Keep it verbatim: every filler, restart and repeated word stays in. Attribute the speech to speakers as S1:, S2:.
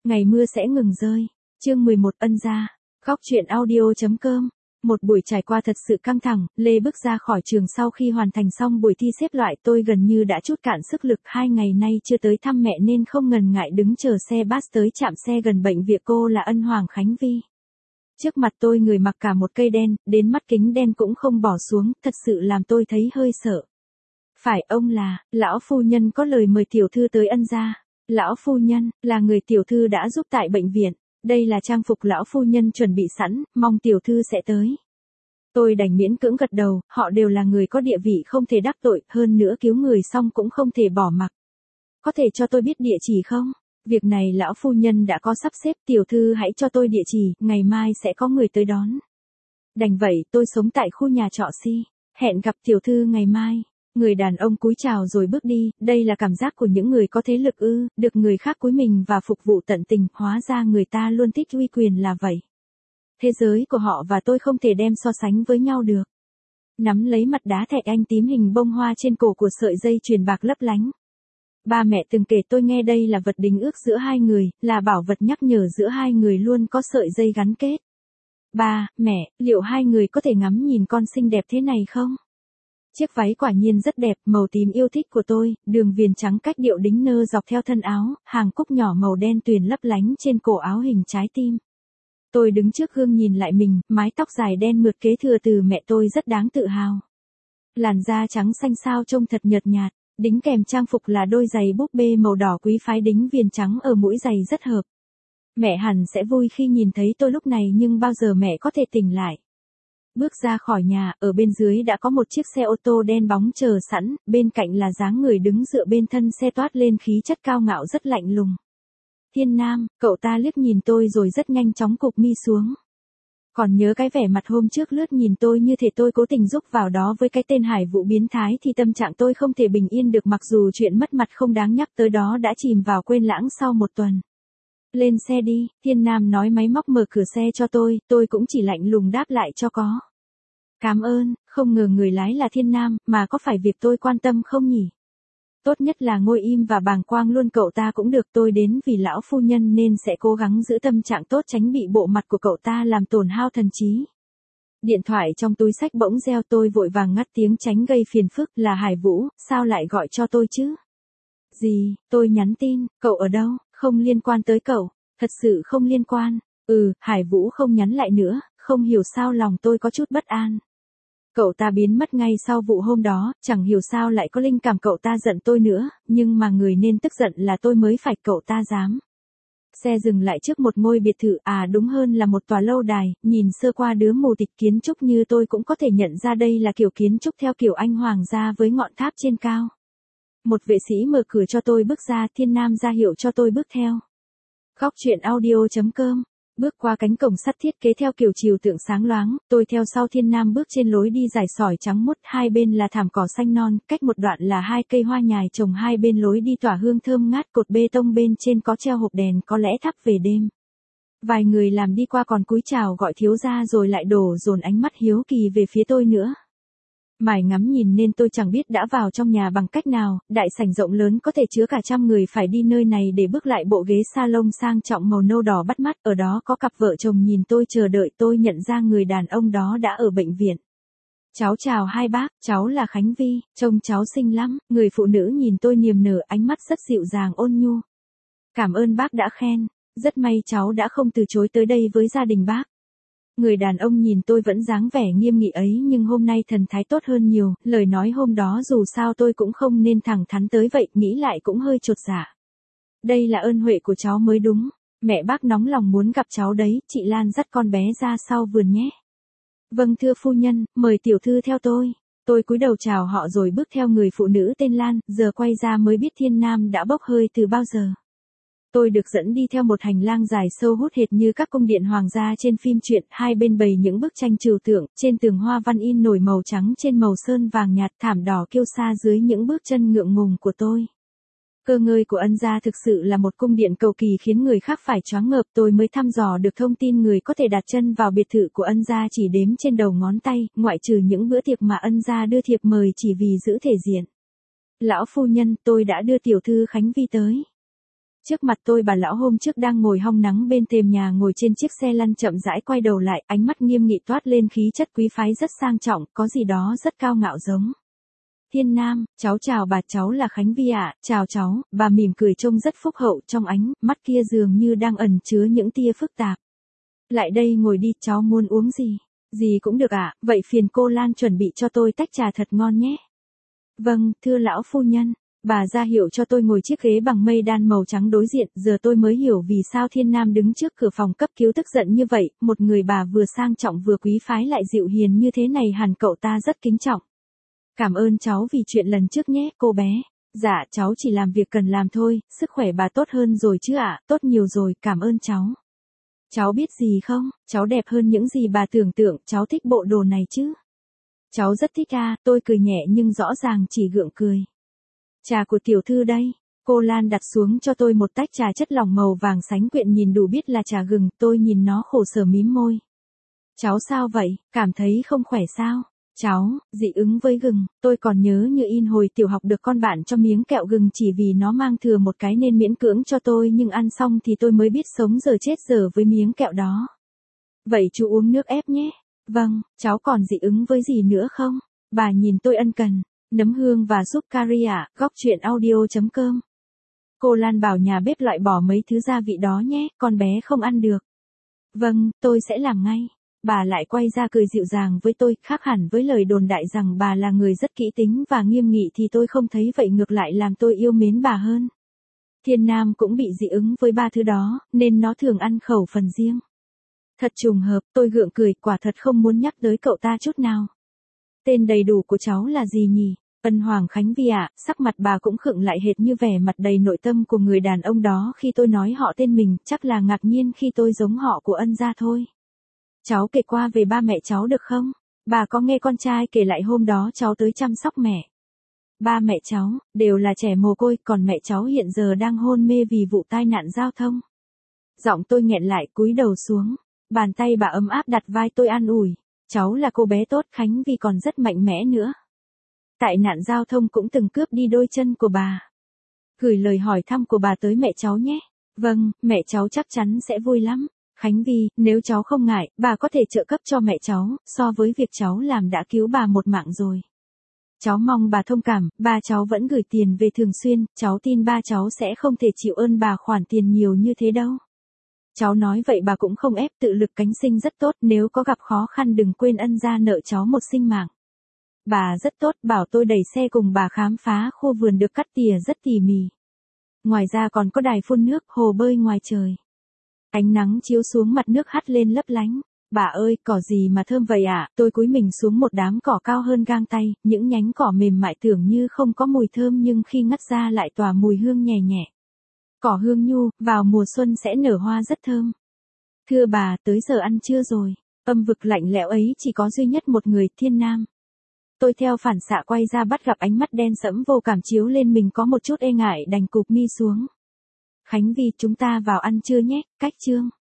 S1: Ngày mưa sẽ ngừng rơi. Chương mười một ân gia. Góc truyện audio.com. Một buổi trải qua thật sự căng thẳng, Lê bước ra khỏi trường sau khi hoàn thành xong buổi thi xếp loại. Tôi gần như đã trút cạn sức lực, hai ngày nay chưa tới thăm mẹ nên không ngần ngại đứng chờ xe bus tới trạm xe gần bệnh viện. Cô là Ân Hoàng Khánh Vi. Trước mặt tôi người mặc cả một cây đen, đến mắt kính đen cũng không bỏ xuống, thật sự làm tôi thấy hơi sợ. Phải, ông là, lão phu nhân có lời mời tiểu thư tới Ân gia. Lão phu nhân, là người tiểu thư đã giúp tại bệnh viện. Đây là trang phục lão phu nhân chuẩn bị sẵn, mong tiểu thư sẽ tới. Tôi đành miễn cưỡng gật đầu, họ đều là người có địa vị không thể đắc tội, hơn nữa cứu người xong cũng không thể bỏ mặc. Có thể cho tôi biết địa chỉ không? Việc này lão phu nhân đã có sắp xếp, tiểu thư hãy cho tôi địa chỉ, ngày mai sẽ có người tới đón. Đành vậy, tôi sống tại khu nhà trọ Si. Hẹn gặp tiểu thư ngày mai. Người đàn ông cúi chào rồi bước đi, đây là cảm giác của những người có thế lực ư, được người khác cúi mình và phục vụ tận tình, hóa ra người ta luôn thích uy quyền là vậy. Thế giới của họ và tôi không thể đem so sánh với nhau được. Nắm lấy mặt đá thạch anh tím hình bông hoa trên cổ của sợi dây chuyền bạc lấp lánh. Ba mẹ từng kể tôi nghe đây là vật đính ước giữa hai người, là bảo vật nhắc nhở giữa hai người luôn có sợi dây gắn kết. Ba, mẹ, liệu hai người có thể ngắm nhìn con xinh đẹp thế này không? Chiếc váy quả nhiên rất đẹp, màu tím yêu thích của tôi, đường viền trắng cách điệu đính nơ dọc theo thân áo, hàng cúc nhỏ màu đen tuyền lấp lánh trên cổ áo hình trái tim. Tôi đứng trước gương nhìn lại mình, mái tóc dài đen mượt kế thừa từ mẹ tôi rất đáng tự hào. Làn da trắng xanh xao trông thật nhợt nhạt, đính kèm trang phục là đôi giày búp bê màu đỏ quý phái đính viền trắng ở mũi giày rất hợp. Mẹ hẳn sẽ vui khi nhìn thấy tôi lúc này nhưng bao giờ mẹ có thể tỉnh lại. Bước ra khỏi nhà, ở bên dưới đã có một chiếc xe ô tô đen bóng chờ sẵn, bên cạnh là dáng người đứng dựa bên thân xe toát lên khí chất cao ngạo rất lạnh lùng. Thiên Nam, cậu ta liếc nhìn tôi rồi rất nhanh chóng cụp mi xuống. Còn nhớ cái vẻ mặt hôm trước lướt nhìn tôi như thể tôi cố tình rúc vào đó với cái tên Hải Vũ biến thái thì tâm trạng tôi không thể bình yên được, mặc dù chuyện mất mặt không đáng nhắc tới đó đã chìm vào quên lãng sau một tuần. Lên xe đi, Thiên Nam nói máy móc mở cửa xe cho tôi, tôi cũng chỉ lạnh lùng đáp lại cho có. Cảm ơn, không ngờ người lái là Thiên Nam, mà có phải việc tôi quan tâm không nhỉ? Tốt nhất là ngồi im và bàng quang luôn cậu ta cũng được, tôi đến vì lão phu nhân nên sẽ cố gắng giữ tâm trạng tốt tránh bị bộ mặt của cậu ta làm tổn hao thần trí. Điện thoại trong túi xách bỗng reo, tôi vội vàng ngắt tiếng tránh gây phiền phức, là Hải Vũ, sao lại gọi cho tôi chứ? Gì, tôi nhắn tin, cậu ở đâu, không liên quan tới cậu, thật sự không liên quan, ừ, Hải Vũ không nhắn lại nữa, không hiểu sao lòng tôi có chút bất an. Cậu ta biến mất ngay sau vụ hôm đó, chẳng hiểu sao lại có linh cảm cậu ta giận tôi nữa, nhưng mà người nên tức giận là tôi mới phải, cậu ta dám. Xe dừng lại trước một ngôi biệt thự, à đúng hơn là một tòa lâu đài, nhìn sơ qua đứa mù tịch kiến trúc như tôi cũng có thể nhận ra đây là kiểu kiến trúc theo kiểu Anh hoàng gia với ngọn tháp trên cao. Một vệ sĩ mở cửa cho tôi bước ra, Thiên Nam ra hiệu cho tôi bước theo. Góc truyện audio.com. Bước qua cánh cổng sắt thiết kế theo kiểu trừu tượng sáng loáng, tôi theo sau Thiên Nam bước trên lối đi dài sỏi trắng muốt, hai bên là thảm cỏ xanh non, cách một đoạn là hai cây hoa nhài trồng hai bên lối đi tỏa hương thơm ngát, cột bê tông bên trên có treo hộp đèn có lẽ thắp về đêm. Vài người làm đi qua còn cúi chào gọi thiếu gia rồi lại đổ dồn ánh mắt hiếu kỳ về phía tôi nữa. Mải ngắm nhìn nên tôi chẳng biết đã vào trong nhà bằng cách nào, đại sảnh rộng lớn có thể chứa cả trăm người, phải đi nơi này để bước lại bộ ghế salon sang trọng màu nâu đỏ bắt mắt, ở đó có cặp vợ chồng nhìn tôi chờ đợi, tôi nhận ra người đàn ông đó đã ở bệnh viện. Cháu chào hai bác, cháu là Khánh Vi, trông cháu xinh lắm, người phụ nữ nhìn tôi niềm nở, ánh mắt rất dịu dàng ôn nhu. Cảm ơn bác đã khen, rất may cháu đã không từ chối tới đây với gia đình bác. Người đàn ông nhìn tôi vẫn dáng vẻ nghiêm nghị ấy nhưng hôm nay thần thái tốt hơn nhiều, lời nói hôm đó dù sao tôi cũng không nên thẳng thắn tới vậy, nghĩ lại cũng hơi chột dạ. Đây là ơn huệ của cháu mới đúng, mẹ bác nóng lòng muốn gặp cháu đấy, chị Lan dắt con bé ra sau vườn nhé. Vâng thưa phu nhân, mời tiểu thư theo tôi. Tôi cúi đầu chào họ rồi bước theo người phụ nữ tên Lan, giờ quay ra mới biết Thiên Nam đã bốc hơi từ bao giờ. Tôi được dẫn đi theo một hành lang dài sâu hút hệt như các cung điện hoàng gia trên phim truyện, hai bên bày những bức tranh trừu tượng, trên tường hoa văn in nổi màu trắng trên màu sơn vàng nhạt, thảm đỏ kiêu sa dưới những bước chân ngượng ngùng của tôi. Cơ ngơi của Ân gia thực sự là một cung điện cầu kỳ khiến người khác phải choáng ngợp, tôi mới thăm dò được thông tin người có thể đặt chân vào biệt thự của Ân gia chỉ đếm trên đầu ngón tay, ngoại trừ những bữa tiệc mà Ân gia đưa thiệp mời chỉ vì giữ thể diện. Lão phu nhân, tôi đã đưa tiểu thư Khánh Vi tới. Trước mặt tôi bà lão hôm trước đang ngồi hong nắng bên thềm nhà ngồi trên chiếc xe lăn chậm rãi quay đầu lại, ánh mắt nghiêm nghị toát lên khí chất quý phái rất sang trọng, có gì đó rất cao ngạo giống. Thiên Nam, cháu chào bà, cháu là Khánh Vi ạ. Chào cháu, bà mỉm cười trông rất phúc hậu, trong ánh mắt kia dường như đang ẩn chứa những tia phức tạp. Lại đây ngồi đi, cháu muốn uống gì? Gì cũng được ạ, vậy phiền cô Lan chuẩn bị cho tôi tách trà thật ngon nhé. Vâng, thưa lão phu nhân. Bà ra hiệu cho tôi ngồi chiếc ghế bằng mây đan màu trắng đối diện, giờ tôi mới hiểu vì sao Thiên Nam đứng trước cửa phòng cấp cứu tức giận như vậy, một người bà vừa sang trọng vừa quý phái lại dịu hiền như thế này hẳn cậu ta rất kính trọng. Cảm ơn cháu vì chuyện lần trước nhé, cô bé. Dạ, cháu chỉ làm việc cần làm thôi, sức khỏe bà tốt hơn rồi chứ ạ, tốt nhiều rồi, cảm ơn cháu. Cháu biết gì không, cháu đẹp hơn những gì bà tưởng tượng, cháu thích bộ đồ này chứ. Cháu rất thích à, tôi cười nhẹ nhưng rõ ràng chỉ gượng cười. Trà của tiểu thư đây. Cô Lan đặt xuống cho tôi một tách trà chất lỏng màu vàng sánh quyện nhìn đủ biết là trà gừng, tôi nhìn nó khổ sở mím môi. Cháu sao vậy, cảm thấy không khỏe sao? Cháu, dị ứng với gừng, tôi còn nhớ như in hồi tiểu học được con bạn cho miếng kẹo gừng chỉ vì nó mang thừa một cái nên miễn cưỡng cho tôi nhưng ăn xong thì tôi mới biết sống giờ chết giờ với miếng kẹo đó. Vậy chú uống nước ép nhé. Vâng, cháu còn dị ứng với gì nữa không? Bà nhìn tôi ân cần. Nấm hương và súp cari ạ, góc chuyện audio chấm com. Cô Lan bảo nhà bếp loại bỏ mấy thứ gia vị đó nhé, con bé không ăn được. Vâng, tôi sẽ làm ngay. Bà lại quay ra cười dịu dàng với tôi, khác hẳn với lời đồn đại rằng bà là người rất kỹ tính và nghiêm nghị thì tôi không thấy vậy, ngược lại làm tôi yêu mến bà hơn. Thiên Nam cũng bị dị ứng với ba thứ đó, nên nó thường ăn khẩu phần riêng. Thật trùng hợp, tôi gượng cười, quả thật không muốn nhắc tới cậu ta chút nào. Tên đầy đủ của cháu là gì nhỉ? Ân Hoàng Khánh Vi ạ. Sắc mặt bà cũng khựng lại hệt như vẻ mặt đầy nội tâm của người đàn ông đó khi tôi nói họ tên mình, chắc là ngạc nhiên khi tôi giống họ của Ân gia thôi. Cháu kể qua về ba mẹ cháu được không? Bà có nghe con trai kể lại hôm đó cháu tới chăm sóc mẹ. Ba mẹ cháu, đều là trẻ mồ côi, còn mẹ cháu hiện giờ đang hôn mê vì vụ tai nạn giao thông. Giọng tôi nghẹn lại, cúi đầu xuống. Bàn tay bà ấm áp đặt vai tôi an ủi. Cháu là cô bé tốt, Khánh Vi còn rất mạnh mẽ nữa. Tại nạn giao thông cũng từng cướp đi đôi chân của bà. Gửi lời hỏi thăm của bà tới mẹ cháu nhé. Vâng, mẹ cháu chắc chắn sẽ vui lắm. Khánh Vi, nếu cháu không ngại, bà có thể trợ cấp cho mẹ cháu, so với việc cháu làm đã cứu bà một mạng rồi. Cháu mong bà thông cảm, ba cháu vẫn gửi tiền về thường xuyên, cháu tin ba cháu sẽ không thể chịu ơn bà khoản tiền nhiều như thế đâu. Cháu nói vậy bà cũng không ép, tự lực cánh sinh rất tốt, nếu có gặp khó khăn đừng quên ân gia nợ cháu một sinh mạng. Bà rất tốt, bảo tôi đẩy xe cùng bà khám phá khu vườn được cắt tỉa rất tỉ mỉ. Ngoài ra còn có đài phun nước, hồ bơi ngoài trời. Ánh nắng chiếu xuống mặt nước hắt lên lấp lánh. Bà ơi, cỏ gì mà thơm vậy ạ? À? Tôi cúi mình xuống một đám cỏ cao hơn gang tay, những nhánh cỏ mềm mại tưởng như không có mùi thơm nhưng khi ngắt ra lại tỏa mùi hương nhẹ nhẹ. Cỏ hương nhu, vào mùa xuân sẽ nở hoa rất thơm. Thưa bà, tới giờ ăn trưa rồi. Âm vực lạnh lẽo ấy chỉ có duy nhất một người, Thiên Nam. Tôi theo phản xạ quay ra bắt gặp ánh mắt đen sẫm vô cảm chiếu lên mình, có một chút e ngại đành cụp mi xuống. Khánh Vi, chúng ta vào ăn trưa nhé, cách chương.